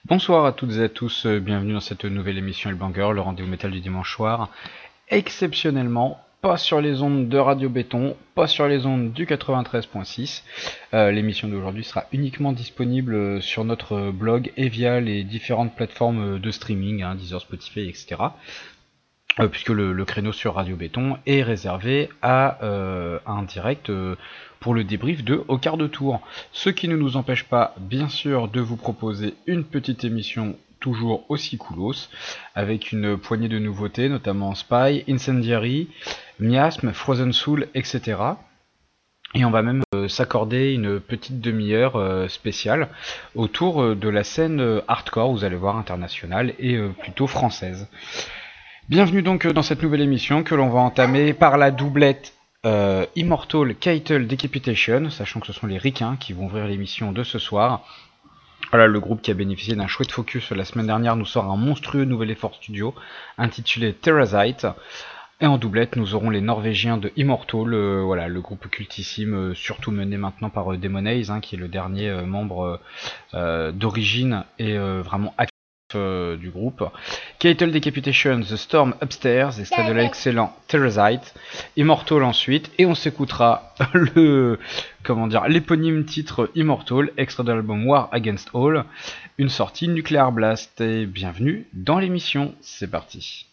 Bonsoir à toutes et à tous, bienvenue dans cette nouvelle émission El Banger, le rendez-vous métal du dimanche soir. Exceptionnellement, pas sur les ondes de Radio Béton, pas sur les ondes du 93.6. L'émission d'aujourd'hui sera uniquement disponible sur notre blog et via les différentes plateformes de streaming, Deezer, Spotify, etc. Puisque le créneau sur Radio Béton est réservé à un direct pour le débrief de Au quart de tour. Ce qui ne nous empêche pas, bien sûr, de vous proposer une petite émission toujours aussi coolos, avec une poignée de nouveautés, notamment Spy, Incendiary, Miasme, Frozen Soul, etc. Et on va même s'accorder une petite demi-heure spéciale autour de la scène hardcore, vous allez voir, internationale et plutôt française. Bienvenue donc dans cette nouvelle émission que l'on va entamer par la doublette Immortal Cattle Decapitation, sachant que ce sont les ricains qui vont ouvrir l'émission de ce soir. Voilà, le groupe qui a bénéficié d'un chouette focus la semaine dernière nous sort un monstrueux nouvel effort studio intitulé Terrazite. Et en doublette, nous aurons les Norvégiens de Immortal, voilà, le groupe cultissime, surtout mené maintenant par Demonase, qui est le dernier membre d'origine et vraiment actif du groupe. Cattle Decapitation, The Storm Upstairs, extrait de l'excellent Terrazite, Immortal ensuite, et on s'écoutera l'éponyme titre Immortal, extrait de l'album War Against All, une sortie Nuclear Blast. Et bienvenue dans l'émission, c'est parti.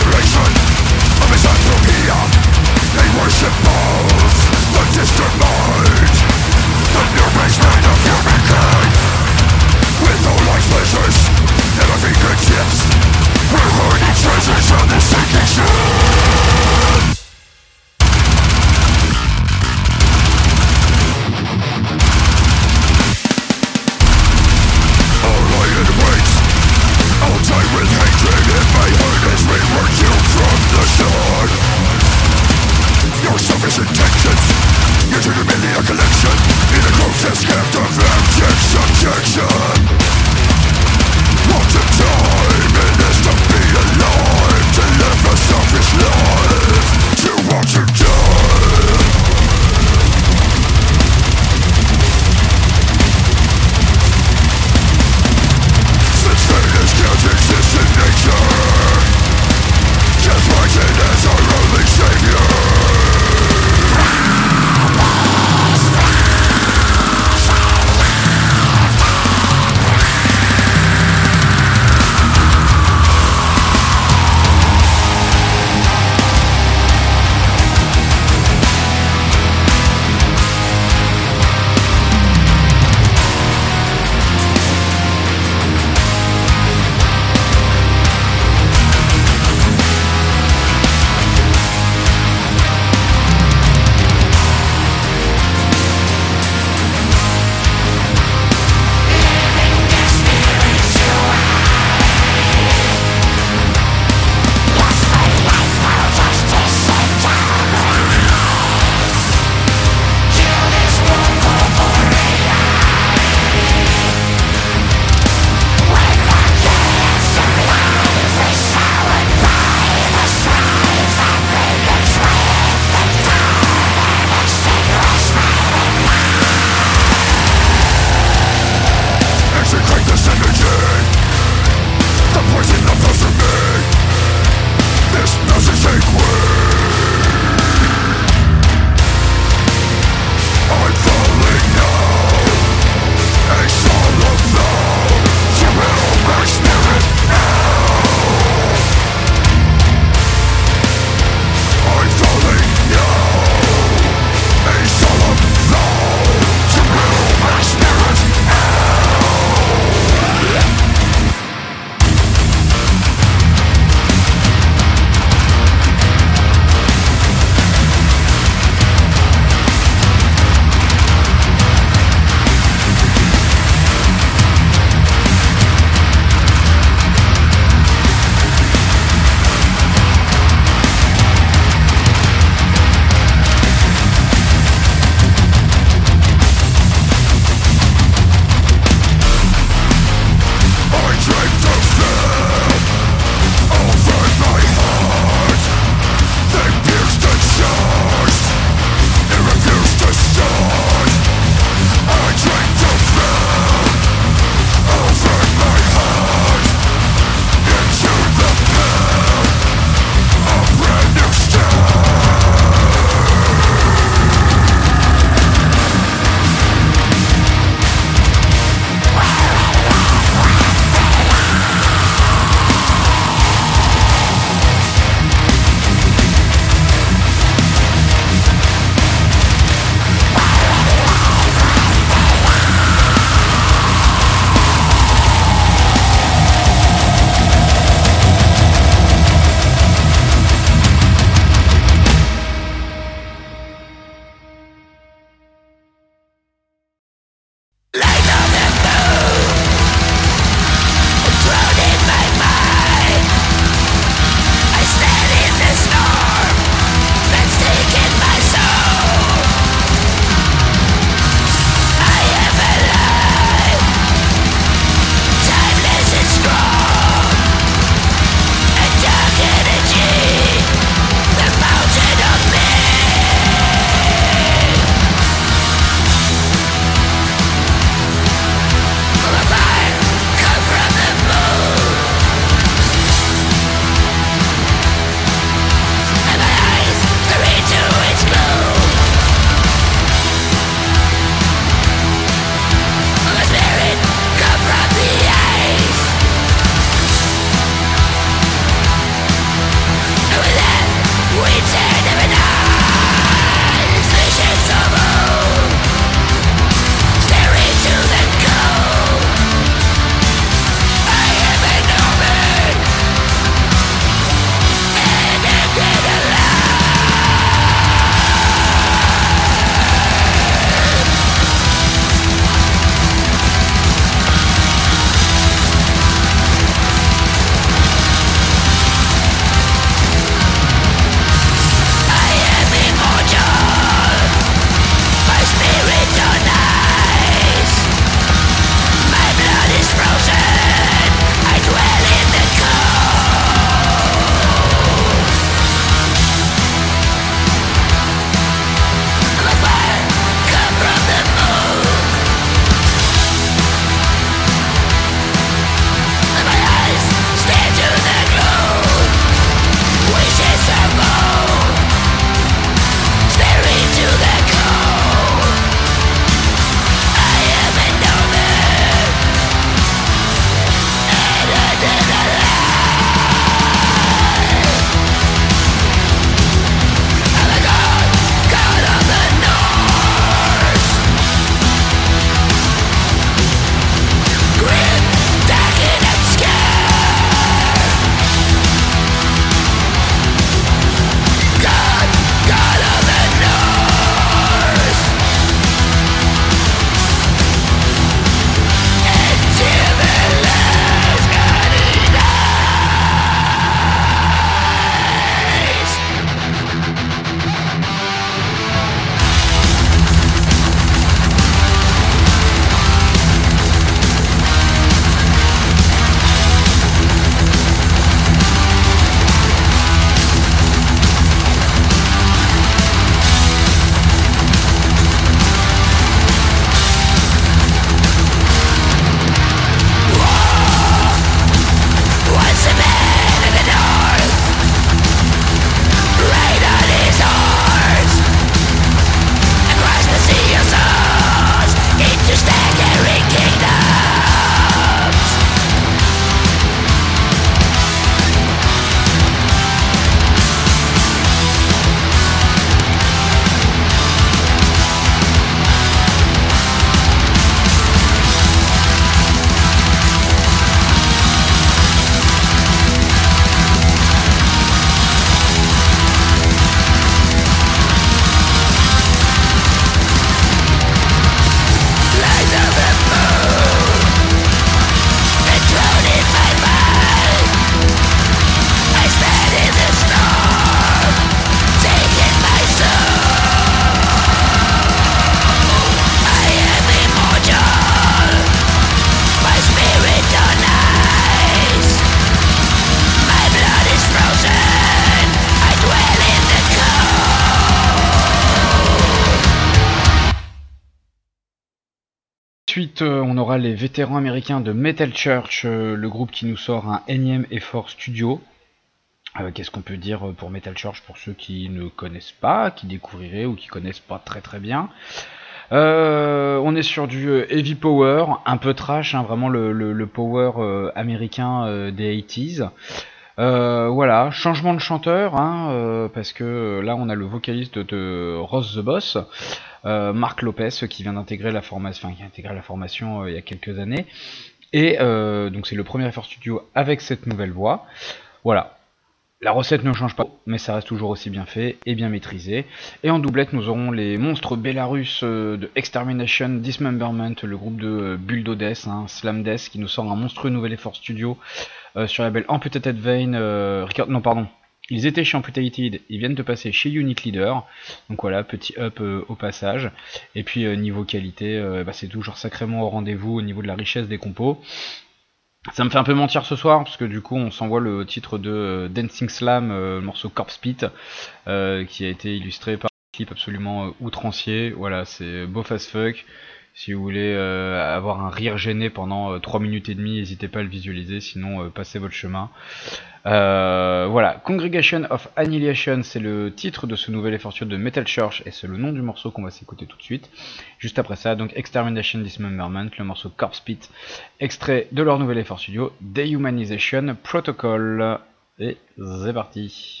Ensuite, on aura les vétérans américains de Metal Church, le groupe qui nous sort un énième effort studio. Qu'est-ce qu'on peut dire pour Metal Church pour ceux qui ne connaissent pas, qui découvriraient ou qui connaissent pas très très bien. On est sur du heavy power, un peu trash, hein, vraiment le power américain des 80s. Voilà, changement de chanteur, hein, parce que là on a le vocaliste de Ross the Boss, Marc Lopez, qui vient d'intégrer la formation, il y a quelques années. Et donc c'est le premier effort studio avec cette nouvelle voix. Voilà. La recette ne change pas, mais ça reste toujours aussi bien fait et bien maîtrisé. Et en doublette, nous aurons les monstres Belarus de Extermination Dismemberment, le groupe de Build Death, hein, Slam Death, qui nous sort un monstrueux nouvel effort studio sur la label Amputated Vein. Ils étaient chez Amputated, ils viennent de passer chez Unique Leader. Donc voilà, petit up au passage. Et puis niveau qualité, c'est toujours sacrément au rendez-vous au niveau de la richesse des compos. Ça me fait un peu mentir ce soir, parce que du coup on s'envoie le titre de Dancing Slam, le morceau Corpse Pit, qui a été illustré par un clip absolument outrancier. Voilà, c'est beau as fuck. Si vous voulez avoir un rire gêné pendant 3 minutes et demie, n'hésitez pas à le visualiser, sinon passez votre chemin. Voilà, Congregation of Annihilation, c'est le titre de ce nouvel effort studio de Metal Church, et c'est le nom du morceau qu'on va s'écouter tout de suite. Juste après ça, donc Extermination Dismemberment, le morceau Corpse Pit, extrait de leur nouvel effort studio, Dehumanization Protocol. Et c'est parti.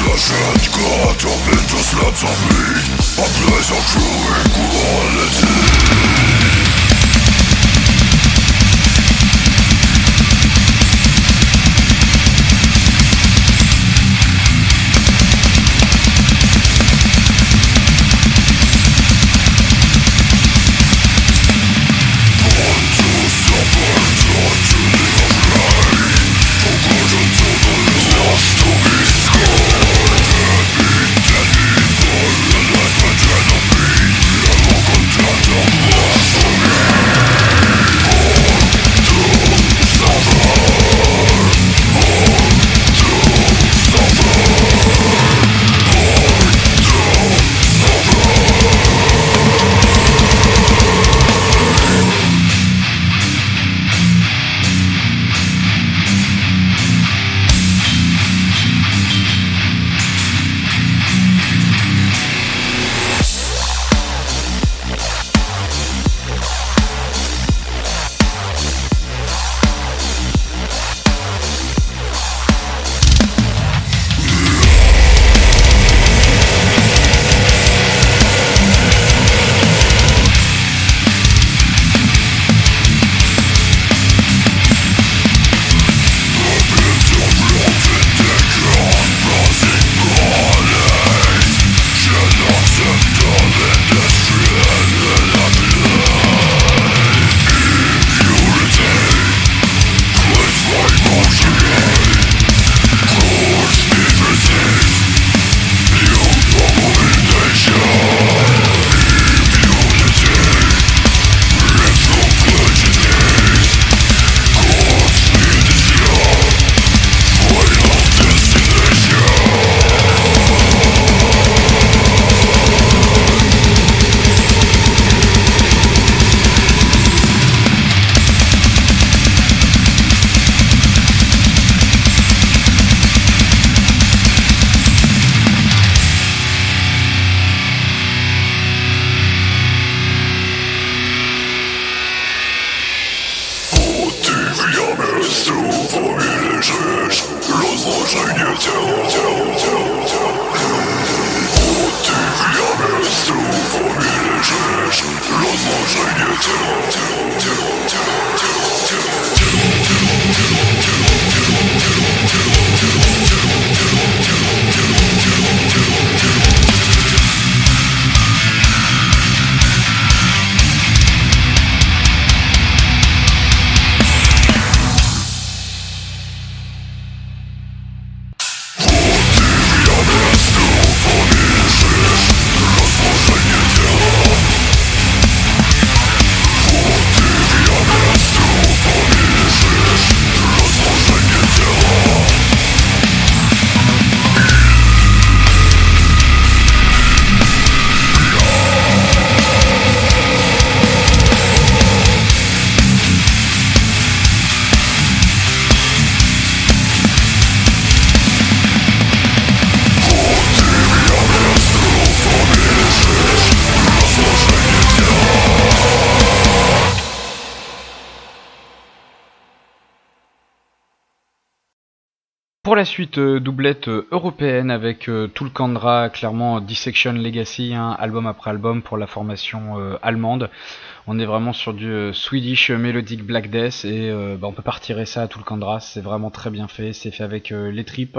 Pour la suite, doublette européenne avec Tulkandra, clairement Dissection Legacy, album après album pour la formation allemande. On est vraiment sur du Swedish Melodic Black Death et on peut pas retirer ça à Tulkandra, c'est vraiment très bien fait, c'est fait avec les tripes.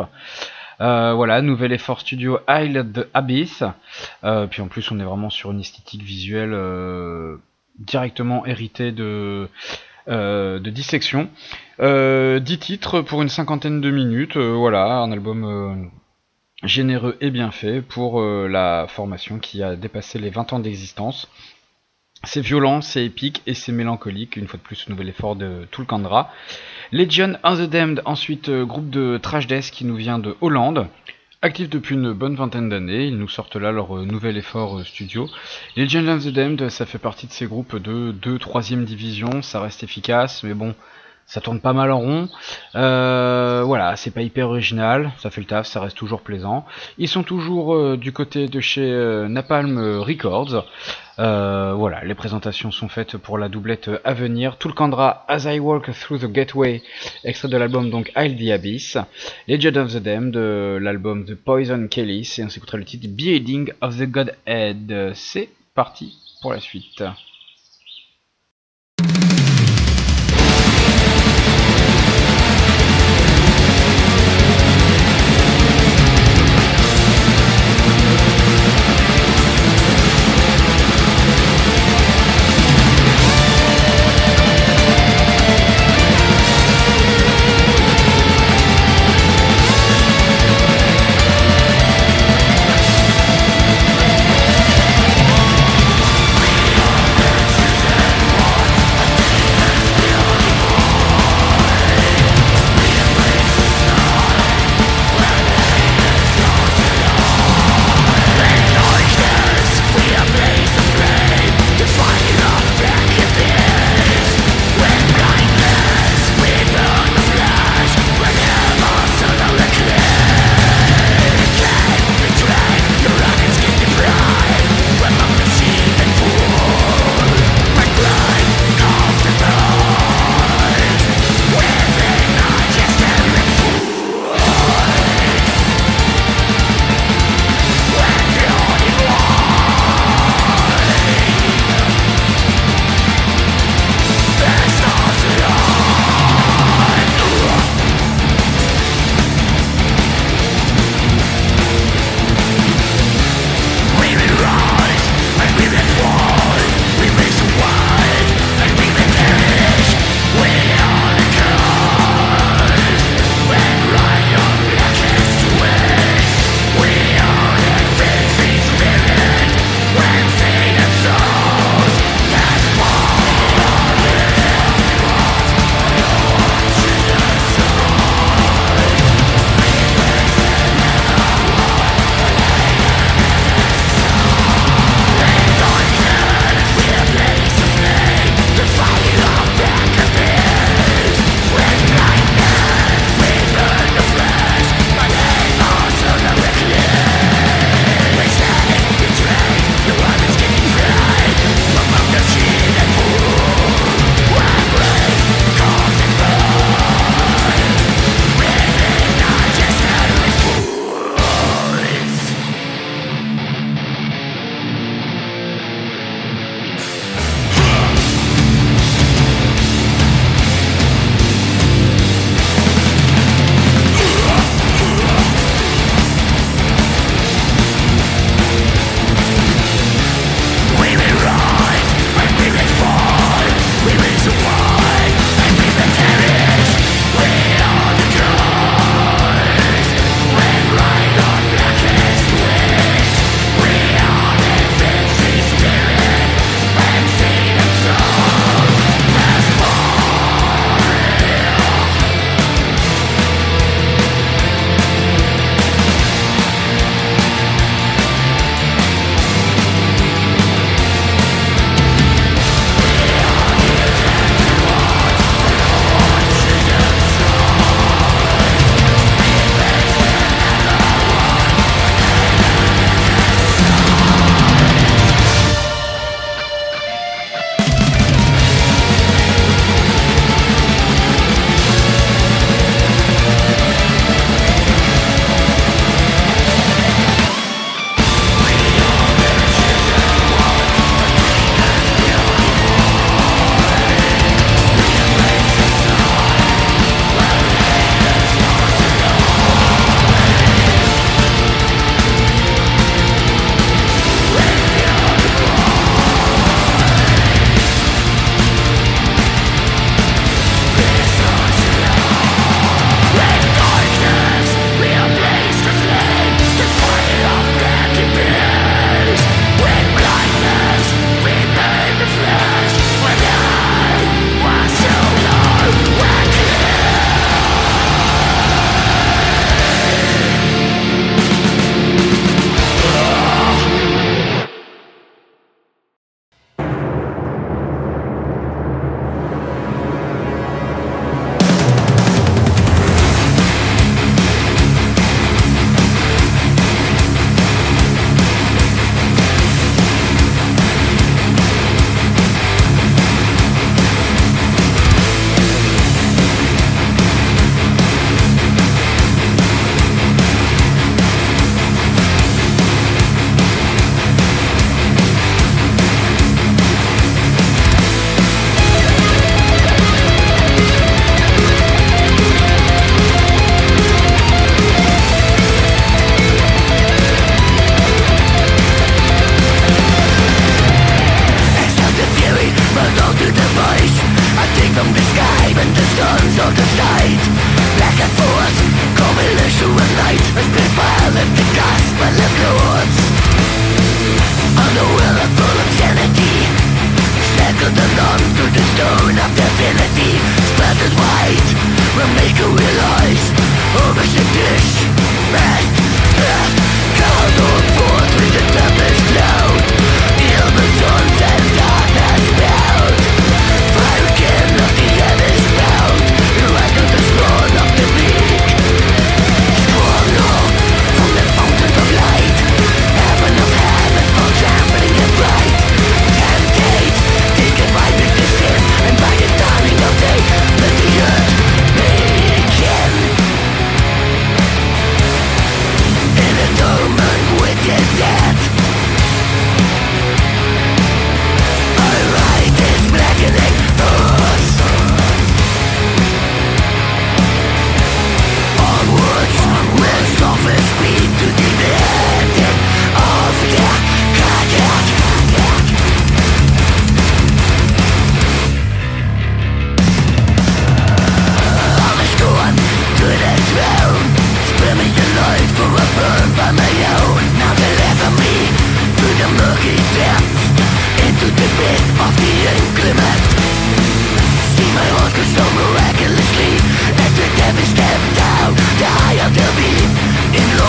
Voilà, nouvel effort studio Isle Abyss. Puis en plus on est vraiment sur une esthétique visuelle directement héritée de Dissection. 10 titres pour une cinquantaine de minutes, voilà, un album généreux et bien fait pour la formation qui a dépassé les 20 ans d'existence. C'est violent, c'est épique et c'est mélancolique, une fois de plus, nouvel effort de Tulkandra. Legion of the Damned, ensuite groupe de trash death qui nous vient de Hollande. Actifs depuis une bonne vingtaine d'années, ils nous sortent là leur nouvel effort studio. Legion of the Damned, ça fait partie de ces groupes de 2-3e division, ça reste efficace, mais bon, ça tourne pas mal en rond. Voilà, c'est pas hyper original, ça fait le taf, ça reste toujours plaisant. Ils sont toujours du côté de chez Napalm Records. Voilà, les présentations sont faites pour la doublette à venir. Tulkandra, As I Walk Through the Gateway, extrait de l'album donc Isle the Abyss. Legend of the Damned, de l'album The Poison Chalice, et on s'écoutera le titre Beheading of the Godhead. C'est parti pour la suite.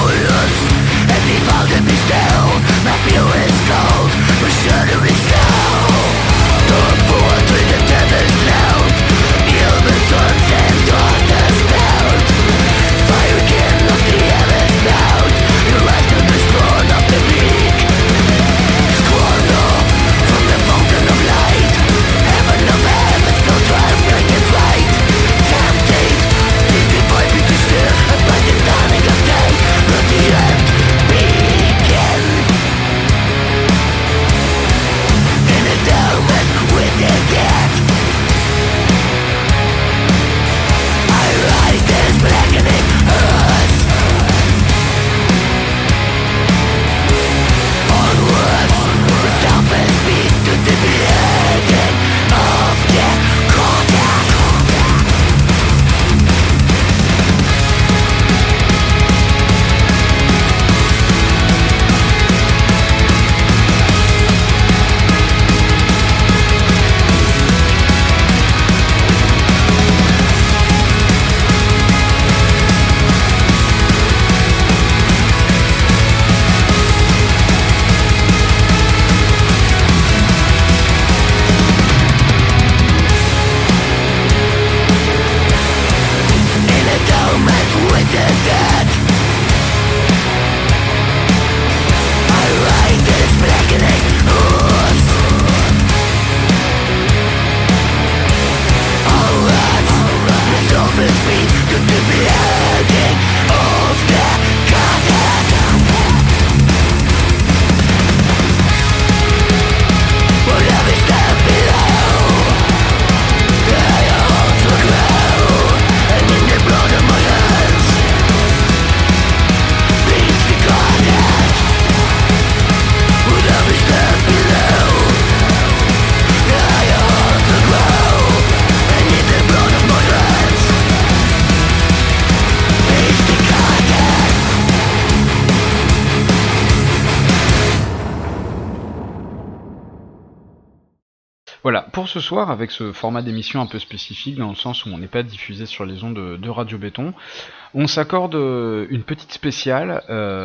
Voilà, pour ce soir, avec ce format d'émission un peu spécifique, dans le sens où on n'est pas diffusé sur les ondes de Radio Béton, on s'accorde une petite spéciale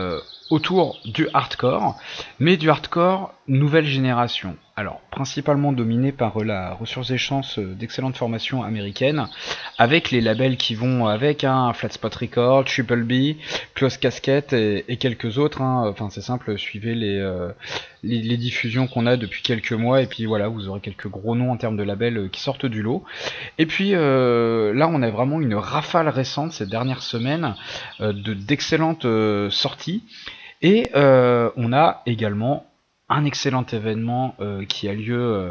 autour du hardcore, mais du hardcore nouvelle génération. Alors, principalement dominé par la ressurgence d'excellentes formations américaines, avec les labels qui vont avec, Flat Spot Records, Triple B, Close Casket et quelques autres. Enfin, c'est simple, suivez les diffusions qu'on a depuis quelques mois, et puis voilà, vous aurez quelques gros noms en termes de labels qui sortent du lot. Et puis là, on a vraiment une rafale récente ces dernières semaines d'excellentes sorties. Et on a également un excellent événement qui a lieu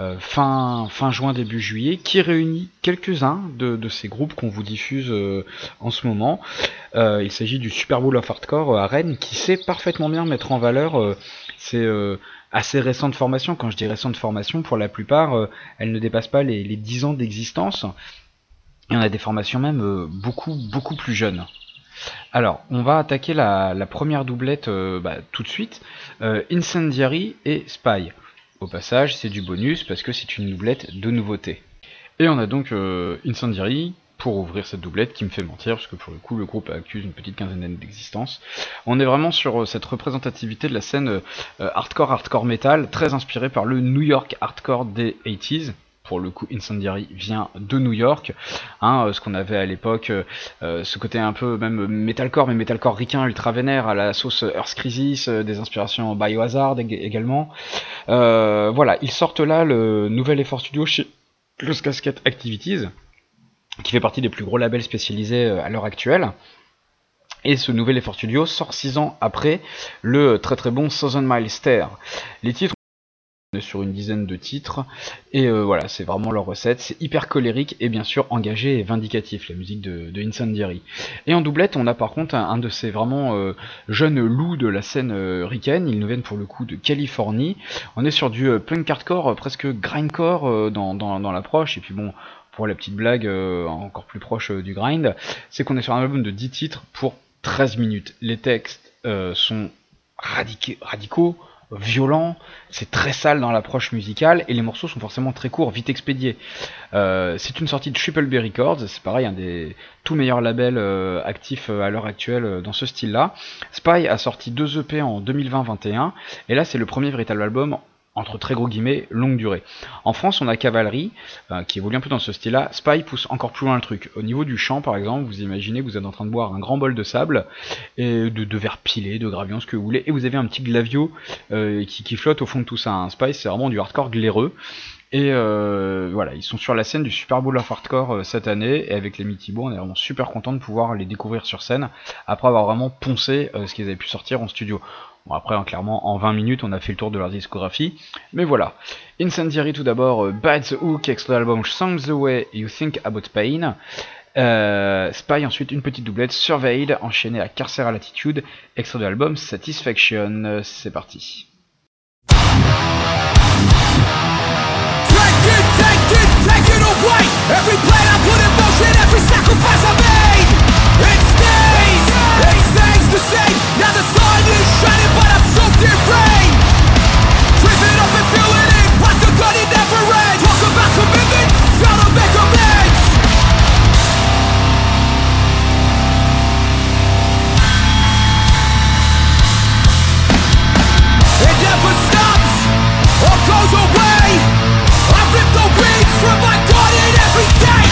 fin juin, début juillet, qui réunit quelques-uns de ces groupes qu'on vous diffuse en ce moment. Il s'agit du Super Bowl of Hardcore à Rennes, qui sait parfaitement bien mettre en valeur ces assez récentes formations. Quand je dis récentes formations, pour la plupart, elles ne dépassent pas les 10 ans d'existence. Et on a des formations même beaucoup plus jeunes. Alors, on va attaquer la première doublette tout de suite. Incendiary et Spy. Au passage, c'est du bonus parce que c'est une doublette de nouveauté. Et on a donc Incendiary pour ouvrir cette doublette qui me fait mentir, parce que pour le coup, le groupe accuse une petite quinzaine d'années d'existence. On est vraiment sur cette représentativité de la scène hardcore metal, très inspirée par le New York hardcore des 80s. Pour le coup, Incendiary vient de New York, ce qu'on avait à l'époque, ce côté un peu même metalcore, mais metalcore ricain, ultra vénère, à la sauce Earth Crisis, des inspirations Biohazard également. Voilà, ils sortent là le nouvel effort studio chez Close Casket Activities, qui fait partie des plus gros labels spécialisés à l'heure actuelle. Et ce nouvel effort studio sort 6 ans après le très très bon Thousand Mile Stare. Les titres sur une dizaine de titres, et voilà, c'est vraiment leur recette, c'est hyper colérique et bien sûr engagé et vindicatif, la musique de Incendiary. Et en doublette, on a par contre un de ces vraiment jeunes loups de la scène ricaine, ils nous viennent pour le coup de Californie, on est sur du punk hardcore, presque grindcore dans l'approche, et puis bon, pour la petite blague encore plus proche du grind, c'est qu'on est sur un album de 10 titres pour 13 minutes. Les textes sont radicaux, violent, c'est très sale dans l'approche musicale, et les morceaux sont forcément très courts, vite expédiés. C'est une sortie de Triple B Records, c'est pareil, un des tout meilleurs labels actifs à l'heure actuelle dans ce style-là. Spy a sorti 2 EP en 2020-21, et là c'est le premier véritable album entre très gros guillemets, longue durée. En France, on a Cavalry, qui évolue un peu dans ce style-là. Spy pousse encore plus loin le truc. Au niveau du chant, par exemple, vous imaginez que vous êtes en train de boire un grand bol de sable, et de verre pilé, de gravion, ce que vous voulez, et vous avez un petit glavio qui flotte au fond de tout ça. Spy, c'est vraiment du hardcore glaireux. Et voilà, ils sont sur la scène du Super Bowl of Hardcore cette année, et avec les Mythibo, on est vraiment super content de pouvoir les découvrir sur scène, après avoir vraiment poncé ce qu'ils avaient pu sortir en studio. Bon, après, clairement, en 20 minutes, on a fait le tour de leur discographie, mais voilà. Incendiary tout d'abord, Bad the Hook, extrait de l'album Songs the Way You Think About Pain. Spy, ensuite une petite doublette, Surveyed, enchaîné à Carceral Attitude, extrait de l'album Satisfaction. C'est parti. Take it away. Every plan I put in motion, every sacrifice I made, it stays the same. Now the sun is shining, but I'm soaked in rain. Trip it up and feel it in, like the gun it never ends. Talk about commitment, fail to make amends. It never stops or goes away. I rip the wings from my garden every day.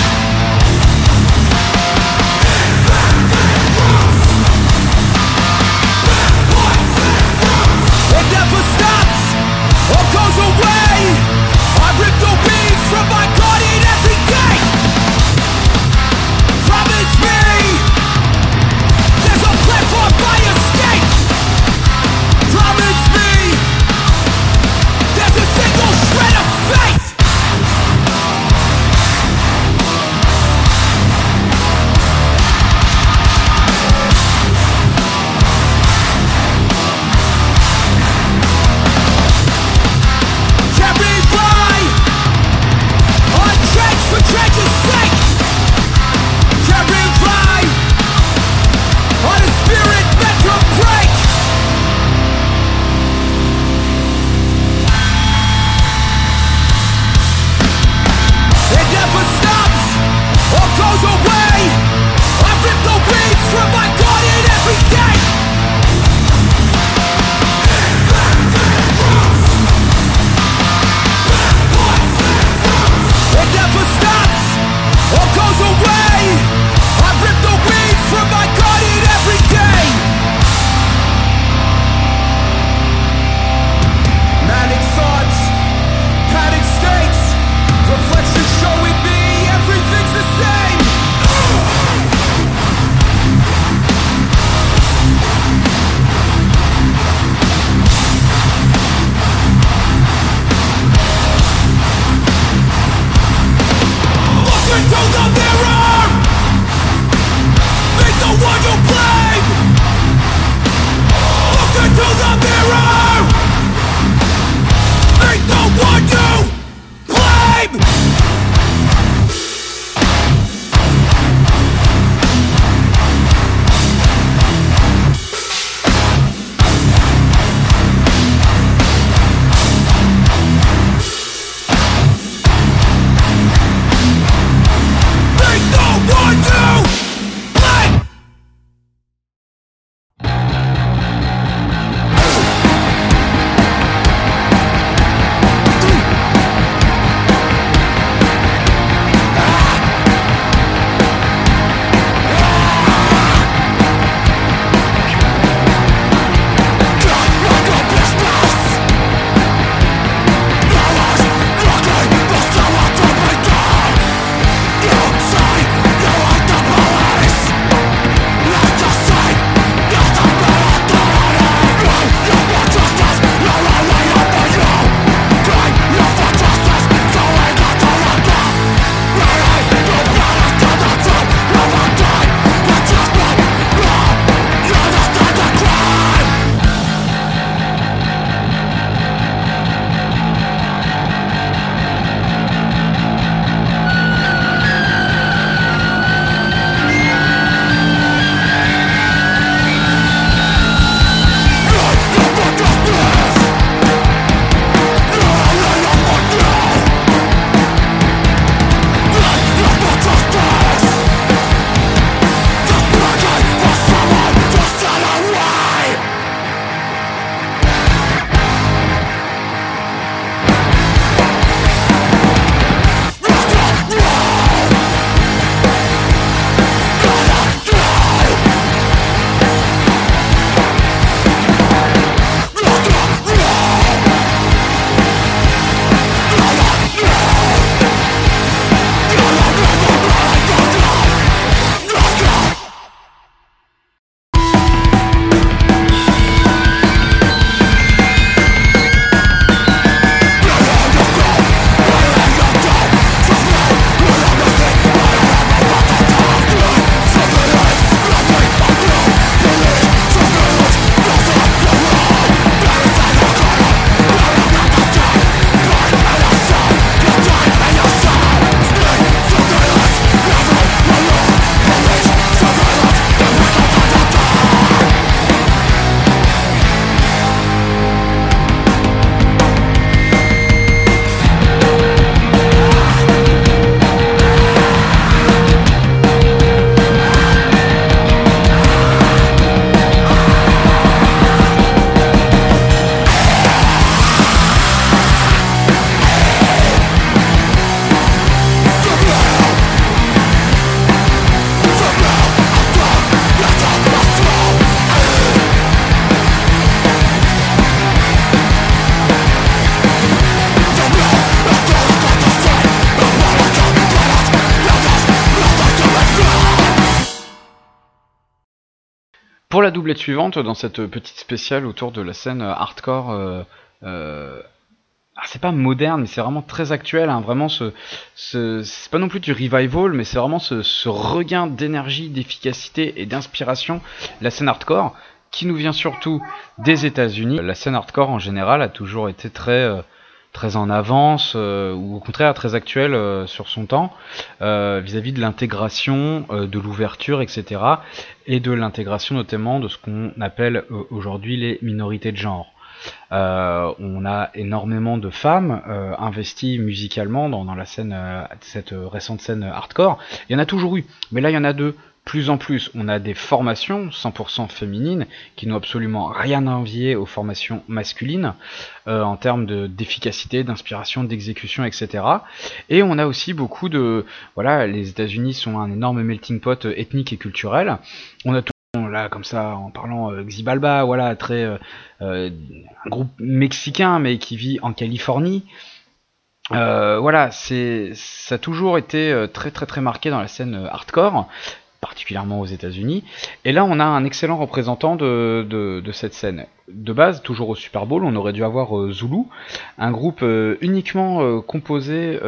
la doublette suivante dans cette petite spéciale autour de la scène hardcore. C'est pas moderne, mais c'est vraiment très actuel. Hein, vraiment, c'est pas non plus du revival, mais c'est vraiment ce regain d'énergie, d'efficacité et d'inspiration. La scène hardcore, qui nous vient surtout des États-Unis. La scène hardcore en général a toujours été très en avance, ou au contraire très actuelle sur son temps, vis-à-vis de l'intégration, de l'ouverture, etc. Et de l'intégration notamment de ce qu'on appelle aujourd'hui les minorités de genre. On a énormément de femmes investies musicalement dans la scène, cette récente scène hardcore. Il y en a toujours eu, mais là il y en a de plus en plus. On a des formations 100% féminines qui n'ont absolument rien à envier aux formations masculines en termes d'efficacité, d'inspiration, d'exécution, etc. Et on a aussi beaucoup de... Voilà, les États-Unis sont un énorme melting pot ethnique et culturel. On a tout là comme ça en parlant Xibalba, voilà, un groupe mexicain mais qui vit en Californie. Voilà, ça a toujours été très très très marqué dans la scène hardcore, particulièrement aux États-Unis. Et là, on a un excellent représentant de cette scène. De base, toujours au Super Bowl, on aurait dû avoir Zulu, un groupe uniquement composé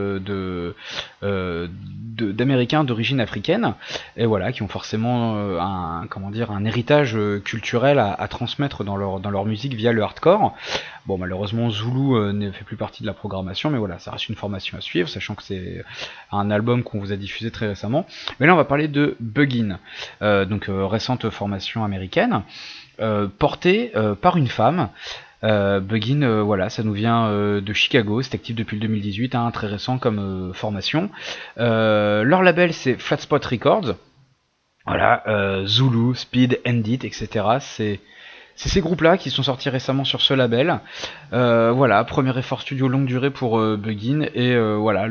d'Américains d'origine africaine, et voilà, qui ont forcément un héritage culturel à transmettre dans leur musique via le hardcore. Bon, malheureusement, Zulu ne fait plus partie de la programmation, mais voilà, ça reste une formation à suivre, sachant que c'est un album qu'on vous a diffusé très récemment. Mais là, on va parler de Buggin, récente formation américaine, portée par une femme. Buggin, voilà, ça nous vient de Chicago, c'est actif depuis le 2018, hein, très récent comme formation. Leur label, c'est Flatspot Records. Voilà, Zulu, Speed, Endit, etc. C'est ces groupes-là qui sont sortis récemment sur ce label. Voilà, premier effort studio longue durée pour Buggin, et voilà,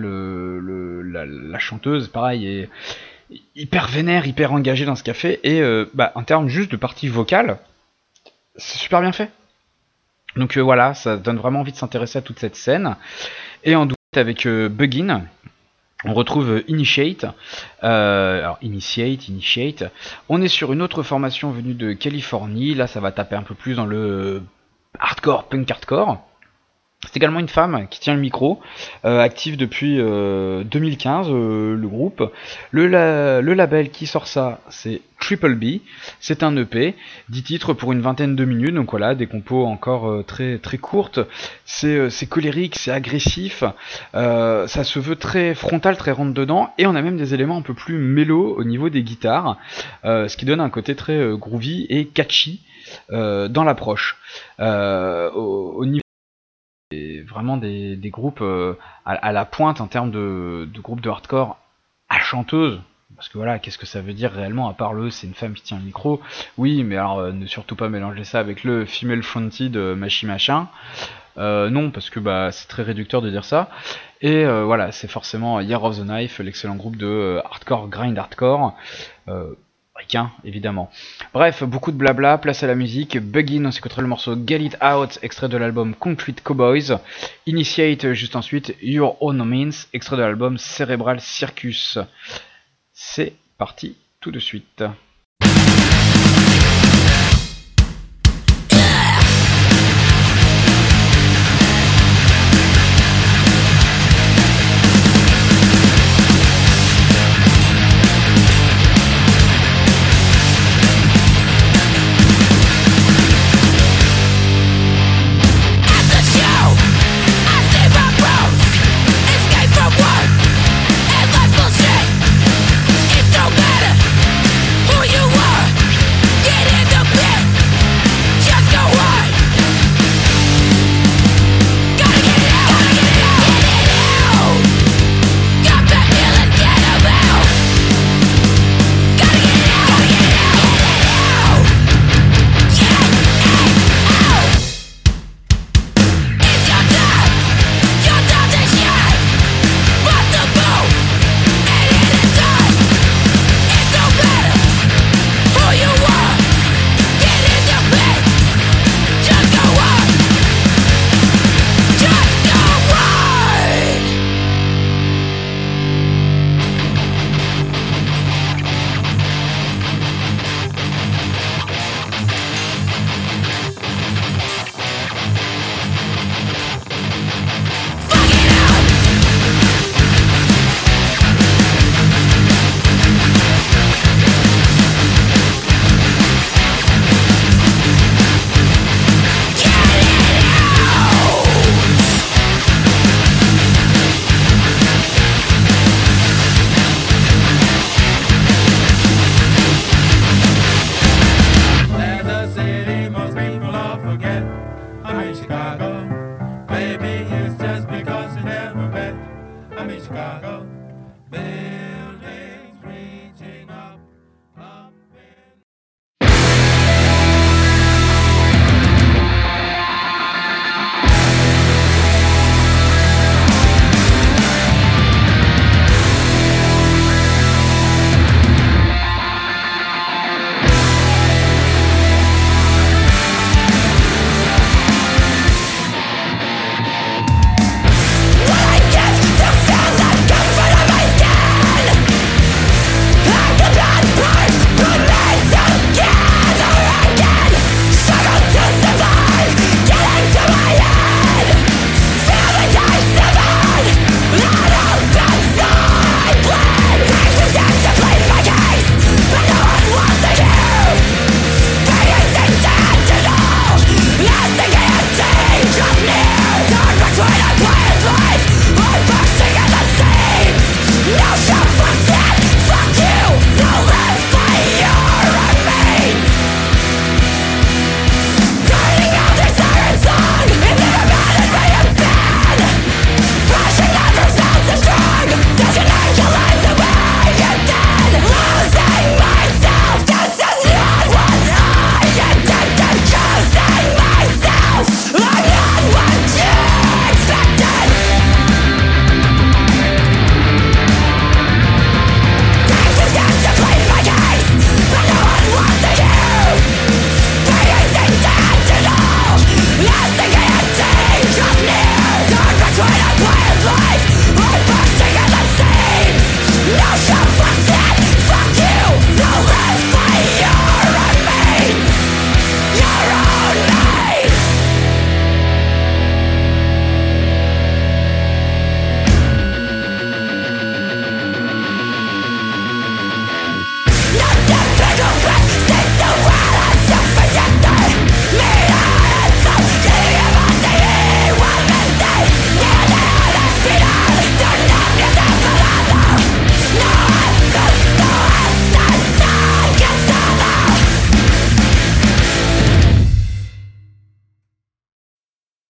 la chanteuse, pareil, est hyper vénère, hyper engagée dans ce qu'elle fait, et en termes juste de partie vocale, c'est super bien fait. Donc voilà, ça donne vraiment envie de s'intéresser à toute cette scène. Et en double avec Buggin, on retrouve Initiate. Alors Initiate. On est sur une autre formation venue de Californie. Là, ça va taper un peu plus dans le hardcore, punk hardcore. C'est également une femme qui tient le micro, active depuis 2015, le groupe. Le label qui sort ça, c'est Triple B. C'est un EP, 10 titres pour une vingtaine de minutes, donc voilà, des compos encore très très courtes. C'est colérique, c'est agressif, ça se veut très frontal, très rentre dedans, et on a même des éléments un peu plus mélo au niveau des guitares, ce qui donne un côté très groovy et catchy dans l'approche. Au niveau vraiment des groupes à la pointe en termes de groupes de hardcore à chanteuse, parce que voilà, qu'est-ce que ça veut dire réellement à part c'est une femme qui tient le micro? Oui, mais alors ne surtout pas mélanger ça avec le female fronted machin. Non, parce que c'est très réducteur de dire ça. Et voilà, c'est forcément Year of the Knife, l'excellent groupe de hardcore, grind hardcore, évidemment. Bref, beaucoup de blabla, place à la musique. Buggin, on s'écoutera le morceau Get It Out, extrait de l'album Concrete Cowboys. Initiate, juste ensuite, Your Own Means, extrait de l'album Cerebral Circus. C'est parti tout de suite. Who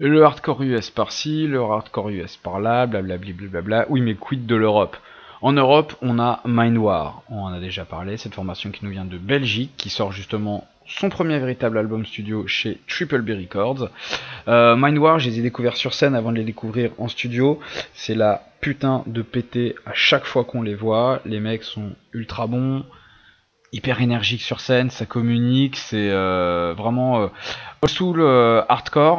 Le hardcore US par-ci, le hardcore US par-là, blablabla. Oui, mais quid de l'Europe? En Europe, on a Mindwar, on en a déjà parlé, cette formation qui nous vient de Belgique, qui sort justement son premier véritable album studio chez Triple B Records. Mindwar, je les ai découverts sur scène avant de les découvrir en studio. C'est la putain de péter à chaque fois qu'on les voit. Les mecs sont ultra bons, hyper énergiques sur scène, ça communique, c'est vraiment old school hardcore,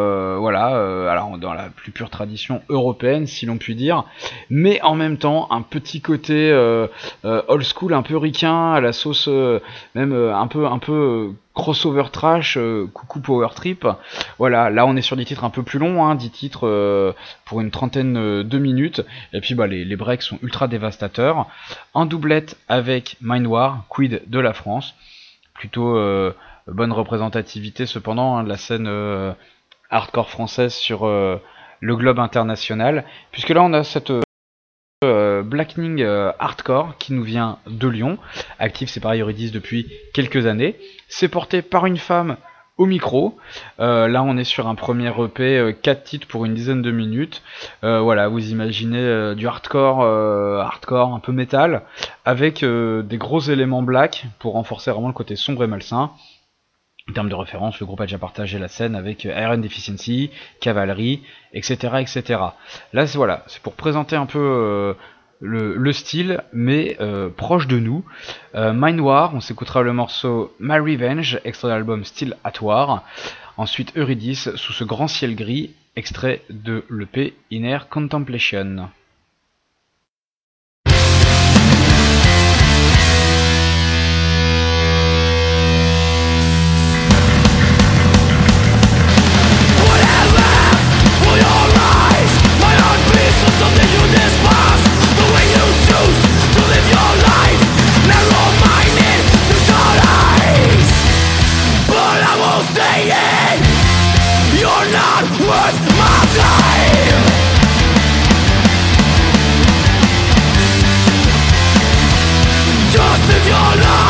voilà, alors dans la plus pure tradition européenne, si l'on peut dire, mais en même temps un petit côté old school, un peu ricain, à la sauce même un peu crossover trash, coucou power trip. Voilà, là on est sur des titres un peu plus longs, hein, 10 titres pour une trentaine de minutes, et puis les breaks sont ultra dévastateurs. En doublette avec Mindwar, quid de la France, plutôt bonne représentativité cependant, hein, de la scène hardcore française sur le globe international, puisque là on a cette Blackening Hardcore qui nous vient de Lyon, actif c'est pareil Eurydice depuis quelques années, c'est porté par une femme au micro, là on est sur un premier EP, 4 titres pour une dizaine de minutes, voilà, vous imaginez du hardcore un peu métal, avec des gros éléments black pour renforcer vraiment le côté sombre et malsain. En termes de référence, le groupe a déjà partagé la scène avec Iron Deficiency, Cavalry, etc. etc. Là, c'est pour présenter un peu le style, mais proche de nous. Mindwar, on s'écoutera le morceau My Revenge, extrait de l'album Still at War. Ensuite, Eurydice, sous ce grand ciel gris, extrait de l'EP Inner Contemplation. Just live your life.